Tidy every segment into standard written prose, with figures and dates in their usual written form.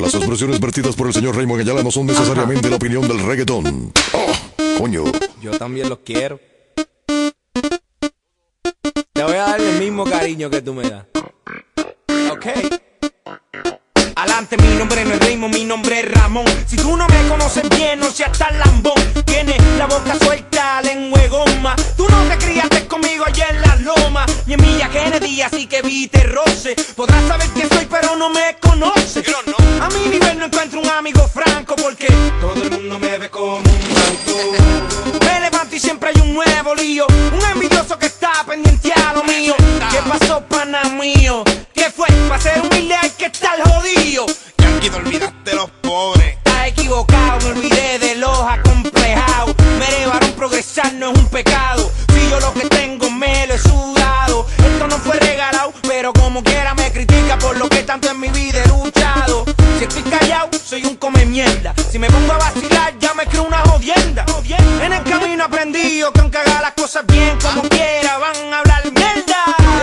Las expresiones vertidas por el señor Raymond Ayala no son necesariamente la opinión del reggaetón. ¡Oh, coño! Yo también los quiero. Te voy a dar el mismo cariño que tú me das. Ok. Adelante, mi nombre no es Raymond, mi nombre es Ramón. Si tú no me conoces bien, no seas tan lambón. Tienes la boca suelta, lengua de goma. Tú no te criaste conmigo allá en la loma, ni en Milla Kennedy, así que viste roce. Podrás saber quién soy, pero no me conoces. A mi nivel no encuentro un amigo franco, porque todo el mundo me ve como un blanco. Me levanto y siempre hay un nuevo lío, un envidioso que está pendiente a lo mío. ¿Qué pasó, pana mío? ¿Qué fue? Para ser humilde hay que estar jodido. Yankee, te olvidaste de los pobres. Estás equivocado, me olvidé de los acomplejados. Me elevaron, progresar no es un pecado. Si yo lo que tengo me lo he sudado. Esto no fue regalado, pero como quiera me critica por lo que tanto en mi vida he luchado. Si estoy callado, soy un come mierda. Si me pongo a vacilar, ya me creo una jodienda. En el camino aprendido que aunque haga las cosas bien, como quiera van a hablar mierda.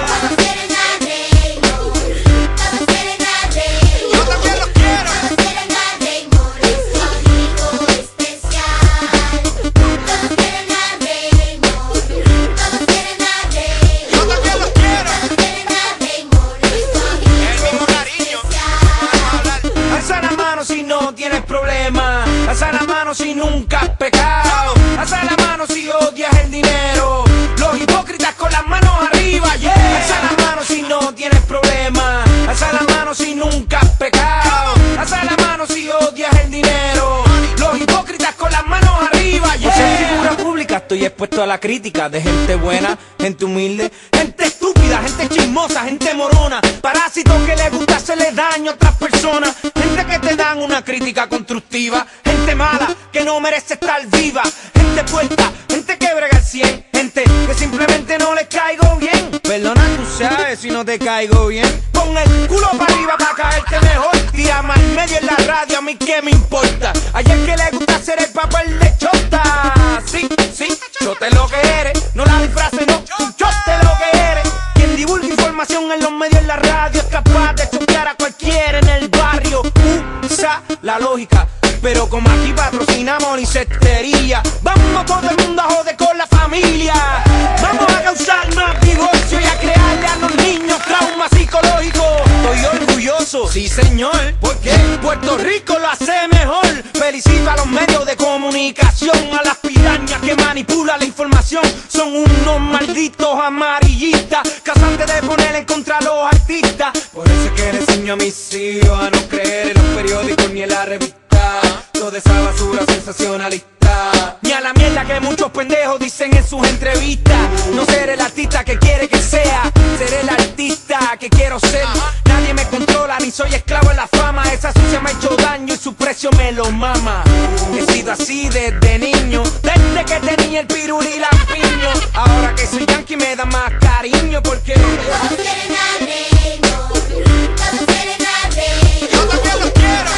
Alza la mano si nunca has pecado. Alza la mano si odias el dinero. Los hipócritas con las manos arriba, yeah. Alza la mano si no tienes problema. Alza la mano si nunca has pecado. Alza la mano si odias el dinero. Los hipócritas con las manos arriba, yeah. Por ser figura pública estoy expuesto a la crítica de gente buena, gente humilde, gente estúpida, gente chismosa, gente morona, parásitos que les gusta hacerle daño a otras personas, gente que te dan una crítica constructiva, gente mala que no merece estar viva, gente puesta, gente que brega el 100, gente que simplemente no le caigo bien. Perdona, tú sabes si no te caigo bien. Pon el culo para arriba para caerte mejor. Tira más medio en la radio, a mí qué me importa. Ayer que le gusta hacer el papel de chota. Sí, sí, chote lo que eres. No la disfraces, no, chote lo que eres. Quien divulga información en los medios en la radio es capaz de chotear a cualquiera en el barrio. Usa la lógica. Pero como aquí patrocinamos licetería, vamos todo el mundo a joder con la familia. Vamos a causar más divorcio y a crearle a los niños traumas psicológicos. Estoy orgulloso, sí señor, porque Puerto Rico lo hace mejor. Felicito a los medios de comunicación, a las pirañas que manipulan la información. Son unos malditos amarillistas, cazantes de poner en contra a los artistas. Por eso es que le enseño a mis hijos a no creer en los periódicos ni en la revista. Toda esa basura sensacionalista, ni a la mierda que muchos pendejos dicen en sus entrevistas. No seré el artista que quiere que sea, seré el artista que quiero ser. Nadie me controla ni soy esclavo de la fama. Esa sucia me ha hecho daño y su precio me lo mama. He sido así desde niño, desde que tenía el piruli y lampiño. Ahora que soy yankee me da más cariño porque todos quieren a Raymond, todos quieren a Raymond. Yo también lo quiero.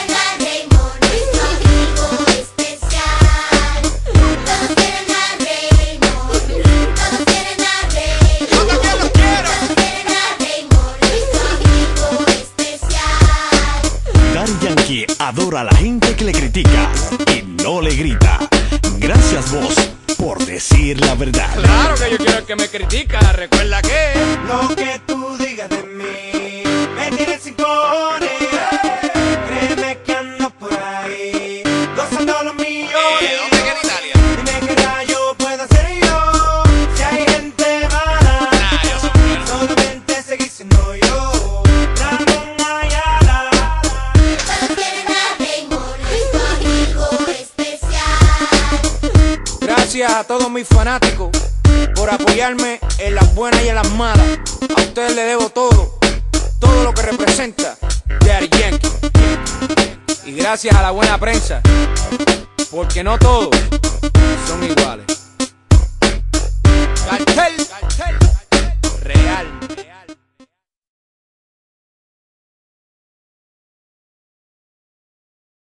Yankee adora a la gente que le critica y no le grita. Gracias vos por decir la verdad. Claro que yo quiero el que me critica. Recuerda que lo que tú digas de mí me tiene sin cojones. Créeme que ando por ahí gozando los millones. ¿Dónde queda Italia? Dime qué rayo puedo hacer yo si hay gente mala. Yo soy bueno. Solamente seguir siendo yo, Ramón Ayala. gracias a todos mis fanáticos por apoyarme en las buenas y en las malas. A ustedes les debo todo, todo lo que representa Daddy Yankee. Y gracias a la buena prensa, porque no todos son iguales. Cartel, real.